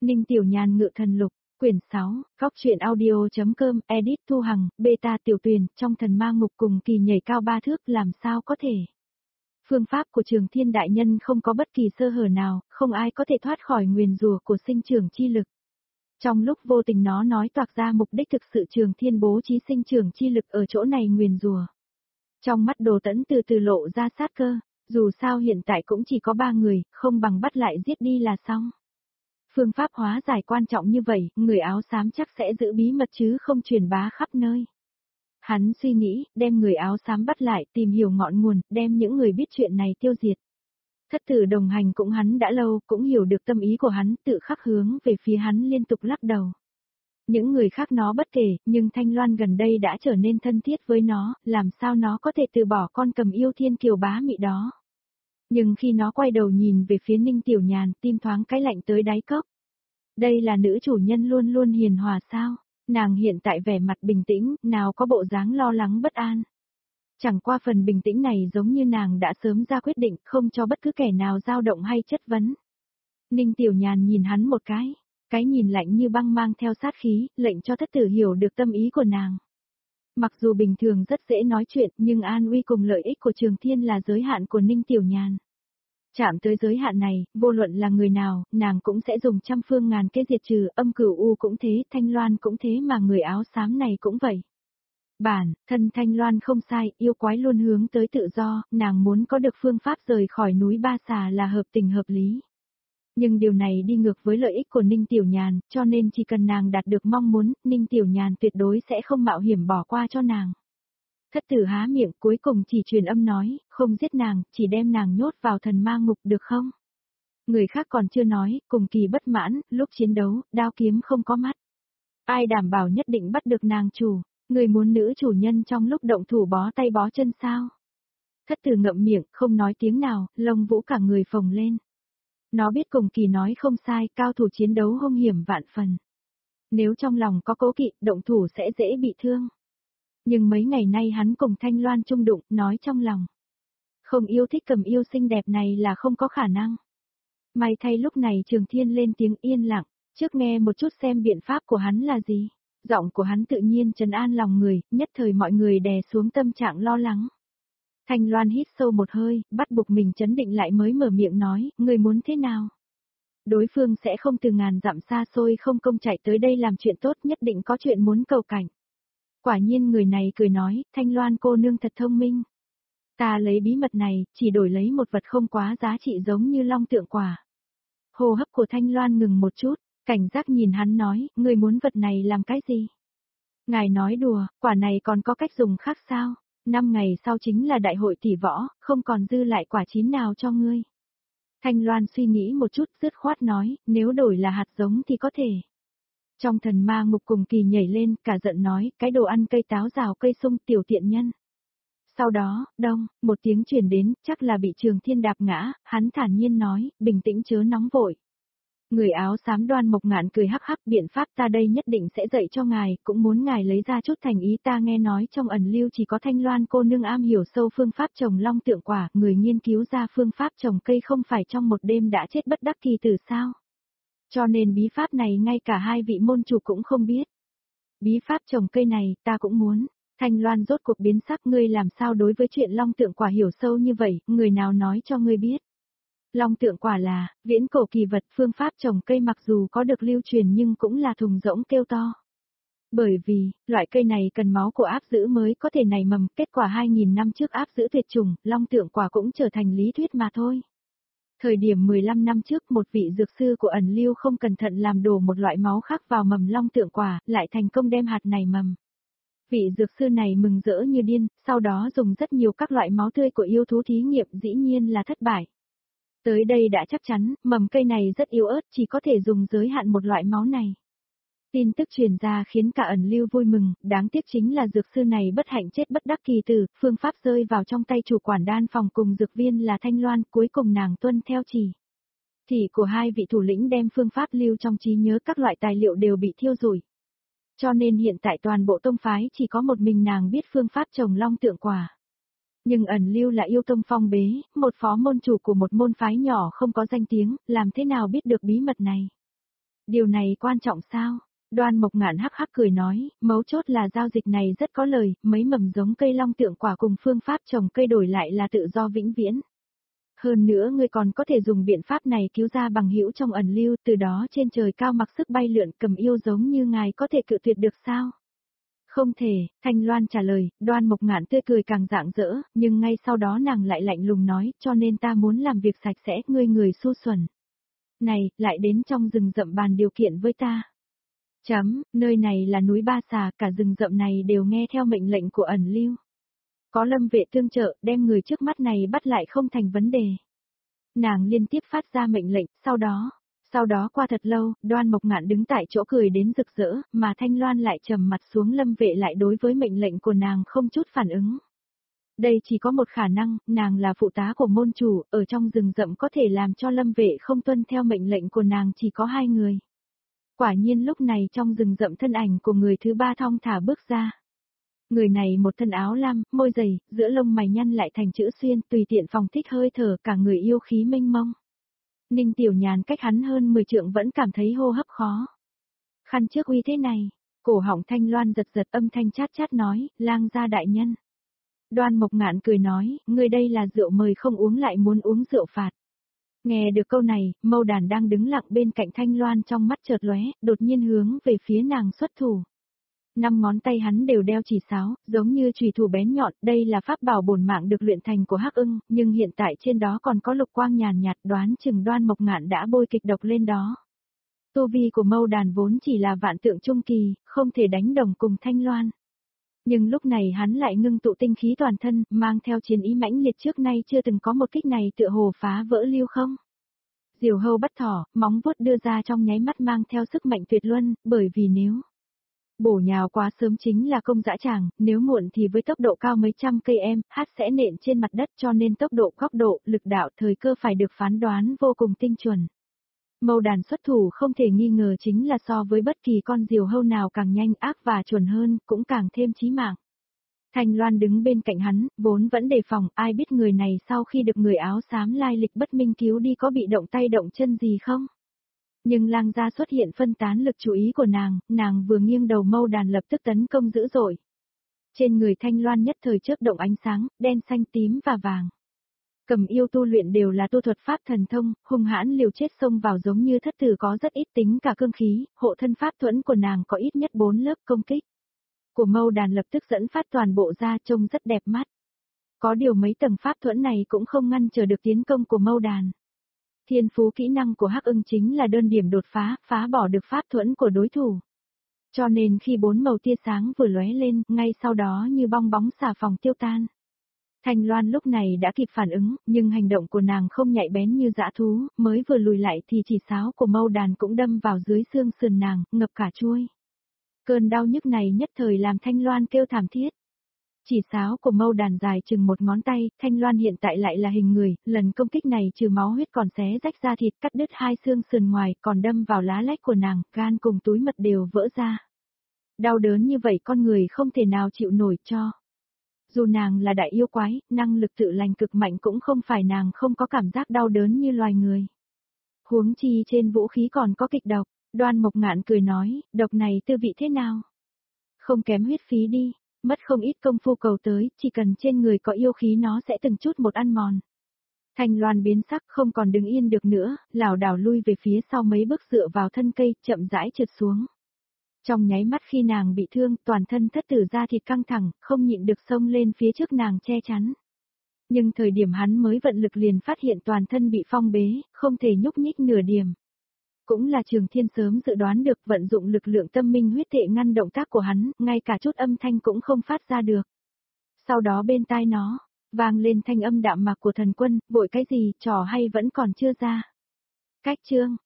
Ninh Tiểu Nhàn ngự thần lục, quyển 6, góc truyện audio.com, edit Thu Hằng, beta Tiểu Tuyền, trong thần ma ngục cùng kỳ nhảy cao 3 thước làm sao có thể. Phương pháp của Trường Thiên Đại Nhân không có bất kỳ sơ hở nào, không ai có thể thoát khỏi nguyền rủa của sinh trưởng chi lực. Trong lúc vô tình nó nói toạc ra mục đích thực sự Trường Thiên bố trí sinh trưởng chi lực ở chỗ này nguyền rủa. Trong mắt Đồ Tẫn từ từ lộ ra sát cơ, dù sao hiện tại cũng chỉ có 3 người, không bằng bắt lại giết đi là xong. Phương pháp hóa giải quan trọng như vậy, người áo xám chắc sẽ giữ bí mật chứ không truyền bá khắp nơi. Hắn suy nghĩ, đem người áo xám bắt lại, tìm hiểu ngọn nguồn, đem những người biết chuyện này tiêu diệt. Thất tử đồng hành cũng hắn đã lâu, cũng hiểu được tâm ý của hắn, tự khắc hướng về phía hắn liên tục lắc đầu. Những người khác nó bất kể, nhưng Thanh Loan gần đây đã trở nên thân thiết với nó, làm sao nó có thể từ bỏ con cầm yêu thiên kiều bá mị đó. Nhưng khi nó quay đầu nhìn về phía Ninh Tiểu Nhàn, tim thoáng cái lạnh tới đáy cốc. Đây là nữ chủ nhân luôn luôn hiền hòa sao? Nàng hiện tại vẻ mặt bình tĩnh, nào có bộ dáng lo lắng bất an. Chẳng qua phần bình tĩnh này giống như nàng đã sớm ra quyết định, không cho bất cứ kẻ nào dao động hay chất vấn. Ninh Tiểu Nhàn nhìn hắn một cái nhìn lạnh như băng mang theo sát khí, lệnh cho thất tử hiểu được tâm ý của nàng. Mặc dù bình thường rất dễ nói chuyện, nhưng an uy cùng lợi ích của Trường Thiên là giới hạn của Ninh Tiểu Nhàn. Chạm tới giới hạn này, vô luận là người nào, nàng cũng sẽ dùng trăm phương ngàn kế diệt trừ, âm cửu u cũng thế, Thanh Loan cũng thế mà người áo xám này cũng vậy. Thân Thanh Loan không sai, yêu quái luôn hướng tới tự do, nàng muốn có được phương pháp rời khỏi núi Ba Xà là hợp tình hợp lý. Nhưng điều này đi ngược với lợi ích của Ninh Tiểu Nhàn, cho nên chỉ cần nàng đạt được mong muốn, Ninh Tiểu Nhàn tuyệt đối sẽ không mạo hiểm bỏ qua cho nàng. Thất tử há miệng cuối cùng chỉ truyền âm nói, không giết nàng, chỉ đem nàng nhốt vào thần ma ngục được không? Người khác còn chưa nói, cùng kỳ bất mãn, lúc chiến đấu, đao kiếm không có mắt. Ai đảm bảo nhất định bắt được nàng chủ, người muốn nữ chủ nhân trong lúc động thủ bó tay bó chân sao? Thất tử ngậm miệng, không nói tiếng nào, lông vũ cả người phồng lên. Nó biết cùng kỳ nói không sai, cao thủ chiến đấu hung hiểm vạn phần. Nếu trong lòng có cố kỵ, động thủ sẽ dễ bị thương. Nhưng mấy ngày nay hắn cùng Thanh Loan chung đụng, nói trong lòng. Không yêu thích cầm yêu xinh đẹp này là không có khả năng. May thay lúc này Trường Thiên lên tiếng yên lặng, trước nghe một chút xem biện pháp của hắn là gì. Giọng của hắn tự nhiên trấn an lòng người, nhất thời mọi người đè xuống tâm trạng lo lắng. Thanh Loan hít sâu một hơi, bắt buộc mình trấn định lại mới mở miệng nói, người muốn thế nào? Đối phương sẽ không từ ngàn dặm xa xôi không công chạy tới đây làm chuyện tốt, nhất định có chuyện muốn cầu cảnh. Quả nhiên người này cười nói, Thanh Loan cô nương thật thông minh. Ta lấy bí mật này, chỉ đổi lấy một vật không quá giá trị giống như long tượng quả. Hô hấp của Thanh Loan ngừng một chút, cảnh giác nhìn hắn nói, người muốn vật này làm cái gì? Ngài nói đùa, quả này còn có cách dùng khác sao? 5 ngày sau chính là đại hội tỷ võ, không còn dư lại quả chín nào cho ngươi. Thanh Loan suy nghĩ một chút, dứt khoát nói, nếu đổi là hạt giống thì có thể. Trong thần ma ngục cùng kỳ nhảy lên, cả giận nói, cái đồ ăn cây táo rào cây sung tiểu tiện nhân. Sau đó, đông, một tiếng truyền đến, chắc là bị Trường Thiên đạp ngã, hắn thản nhiên nói, bình tĩnh chớ nóng vội. Người áo xám Đoan Mộc Ngạn cười hắc hắc, biện pháp ta đây nhất định sẽ dạy cho ngài, cũng muốn ngài lấy ra chút thành ý. Ta nghe nói trong ẩn lưu chỉ có Thanh Loan cô nương am hiểu sâu phương pháp trồng long tượng quả, người nghiên cứu ra phương pháp trồng cây không phải trong một đêm đã chết bất đắc kỳ tử sao? Cho nên bí pháp này ngay cả hai vị môn chủ cũng không biết. Bí pháp trồng cây này, ta cũng muốn. Thanh Loan rốt cuộc biến sắc, ngươi làm sao đối với chuyện long tượng quả hiểu sâu như vậy, người nào nói cho ngươi biết? Long tượng quả là, viễn cổ kỳ vật, phương pháp trồng cây mặc dù có được lưu truyền nhưng cũng là thùng rỗng kêu to. Bởi vì, loại cây này cần máu của áp dữ mới có thể nảy mầm, kết quả 2.000 năm trước áp dữ tuyệt chủng, long tượng quả cũng trở thành lý thuyết mà thôi. Thời điểm 15 năm trước một vị dược sư của ẩn lưu không cẩn thận làm đổ một loại máu khác vào mầm long tượng quả, lại thành công đem hạt này mầm. Vị dược sư này mừng rỡ như điên, sau đó dùng rất nhiều các loại máu tươi của yêu thú thí nghiệm, dĩ nhiên là thất bại. Tới đây đã chắc chắn, mầm cây này rất yếu ớt, chỉ có thể dùng giới hạn một loại máu này. Tin tức truyền ra khiến cả ẩn lưu vui mừng, đáng tiếc chính là dược sư này bất hạnh chết bất đắc kỳ tử, phương pháp rơi vào trong tay chủ quản đan phòng cùng dược viên là Thanh Loan, cuối cùng nàng tuân theo chỉ. Thị của hai vị thủ lĩnh đem phương pháp lưu trong trí nhớ, các loại tài liệu đều bị thiêu rụi. Cho nên hiện tại toàn bộ tông phái chỉ có một mình nàng biết phương pháp trồng long tượng quả. Nhưng ẩn lưu là yêu tông phong bế, một phó môn chủ của một môn phái nhỏ không có danh tiếng, làm thế nào biết được bí mật này. Điều này quan trọng sao? Đoan Mộc Ngạn hắc hắc cười nói, mấu chốt là giao dịch này rất có lời, mấy mầm giống cây long tượng quả cùng phương pháp trồng cây đổi lại là tự do vĩnh viễn. Hơn nữa ngươi còn có thể dùng biện pháp này cứu ra bằng hữu trong ẩn lưu, từ đó trên trời cao mặc sức bay lượn, cầm yêu giống như ngài có thể cự tuyệt được sao? Không thể, Thanh Loan trả lời, Đoan Mộc Ngạn tươi cười càng rạng rỡ, nhưng ngay sau đó nàng lại lạnh lùng nói, cho nên ta muốn làm việc sạch sẽ, ngươi người su xuẩn. Này, lại đến trong rừng rậm bàn điều kiện với ta. Nơi này là núi Ba Xà, cả rừng rậm này đều nghe theo mệnh lệnh của ẩn lưu. Có Lâm vệ tương trợ, đem người trước mắt này bắt lại không thành vấn đề. Nàng liên tiếp phát ra mệnh lệnh, sau đó qua thật lâu, Đoan Mộc Ngạn đứng tại chỗ cười đến rực rỡ, mà Thanh Loan lại trầm mặt xuống, Lâm vệ lại đối với mệnh lệnh của nàng không chút phản ứng. Đây chỉ có một khả năng, nàng là phụ tá của môn chủ, ở trong rừng rậm có thể làm cho Lâm vệ không tuân theo mệnh lệnh của nàng chỉ có hai người. Quả nhiên lúc này trong rừng rậm thân ảnh của người thứ ba thong thả bước ra. Người này một thân áo lam, môi dày, giữa lông mày nhăn lại thành chữ xuyên, tùy tiện phòng thích hơi thở, cả người yêu khí mênh mông. Ninh Tiểu Nhàn cách hắn hơn 10 trượng vẫn cảm thấy hô hấp khó. Khăn trước uy thế này, cổ họng Thanh Loan giật giật, âm thanh chát chát nói, lang gia đại nhân. Đoan Mộc Ngạn cười nói, ngươi đây là rượu mời không uống lại muốn uống rượu phạt. Nghe được câu này, Mâu Đàn đang đứng lặng bên cạnh Thanh Loan trong mắt chợt lóe, đột nhiên hướng về phía nàng xuất thủ. 5 ngón tay hắn đều đeo chỉ sáo, giống như chùy thủ bén nhọn, đây là pháp bảo bổn mạng được luyện thành của Hắc Ưng, nhưng hiện tại trên đó còn có lục quang nhàn nhạt, đoán chừng Đoan Mộc Ngạn đã bôi kịch độc lên đó. Tu vi của Mâu Đàn vốn chỉ là vạn tượng trung kỳ, không thể đánh đồng cùng Thanh Loan. Nhưng lúc này hắn lại ngưng tụ tinh khí toàn thân, mang theo chiến ý mãnh liệt, trước nay chưa từng có một kích này tựa hồ phá vỡ lưu không. Diều hâu bắt thỏ, móng vuốt đưa ra trong nháy mắt mang theo sức mạnh tuyệt luân, bởi vì nếu bổ nhào quá sớm chính là công dã tràng, nếu muộn thì với tốc độ cao mấy trăm cây sẽ nện trên mặt đất, cho nên tốc độ, góc độ, lực đạo, thời cơ phải được phán đoán vô cùng tinh chuẩn. Mâu Đàn xuất thủ không thể nghi ngờ chính là so với bất kỳ con diều hâu nào càng nhanh, ác và chuẩn hơn, cũng càng thêm chí mạng. Thanh Loan đứng bên cạnh hắn, vốn vẫn đề phòng, ai biết người này sau khi được người áo xám lai lịch bất minh cứu đi có bị động tay động chân gì không? Nhưng lang gia xuất hiện phân tán lực chú ý của nàng vừa nghiêng đầu, Mâu Đàn lập tức tấn công dữ dội. Trên người Thanh Loan nhất thời chớp động ánh sáng, đen xanh tím và vàng. Cầm yêu tu luyện đều là tu thuật pháp thần thông, hung hãn liều chết xông vào giống như thất tử, có rất ít tính cả cương khí, hộ thân pháp thuẫn của nàng có ít nhất 4 lớp công kích. Của Mâu Đàn lập tức dẫn phát toàn bộ ra, trông rất đẹp mắt. Có điều mấy tầng pháp thuẫn này cũng không ngăn trở được tiến công của Mâu Đàn. Thiên phú kỹ năng của Hắc Ưng chính là đơn điểm đột phá, phá bỏ được pháp thuẫn của đối thủ. Cho nên khi 4 màu tia sáng vừa lóe lên, ngay sau đó như bong bóng xà phòng tiêu tan. Thanh Loan lúc này đã kịp phản ứng, nhưng hành động của nàng không nhạy bén như dã thú, mới vừa lùi lại thì chỉ sáo của Mâu Đàn cũng đâm vào dưới xương sườn nàng, ngập cả chuôi. Cơn đau nhức này nhất thời làm Thanh Loan kêu thảm thiết. Chỉ sáo của Mâu Đàn dài chừng một ngón tay, Thanh Loan hiện tại lại là hình người, lần công kích này trừ máu huyết còn xé rách da thịt, cắt đứt 2 xương sườn ngoài, còn đâm vào lá lách của nàng, gan cùng túi mật đều vỡ ra. Đau đớn như vậy con người không thể nào chịu nổi cho. Dù nàng là đại yêu quái, năng lực tự lành cực mạnh cũng không phải nàng không có cảm giác đau đớn như loài người. Huống chi trên vũ khí còn có kịch độc, Đoan Mộc Ngạn cười nói, độc này tư vị thế nào? Không kém huyết phí đi, mất không ít công phu cầu tới, chỉ cần trên người có yêu khí nó sẽ từng chút một ăn mòn. Thanh Loan biến sắc không còn đứng yên được nữa, lảo đảo lui về phía sau mấy bước dựa vào thân cây, chậm rãi trượt xuống. Trong nháy mắt khi nàng bị thương, toàn thân thất tử da thịt căng thẳng, không nhịn được xông lên phía trước nàng che chắn. Nhưng thời điểm hắn mới vận lực liền phát hiện toàn thân bị phong bế, không thể nhúc nhích nửa điểm. Cũng là Trường Thiên sớm dự đoán được, vận dụng lực lượng tâm minh huyết thể ngăn động tác của hắn, ngay cả chút âm thanh cũng không phát ra được. Sau đó bên tai nó, vang lên thanh âm đạm mạc của thần quân, vội cái gì, trò hay vẫn còn chưa ra. Cách chương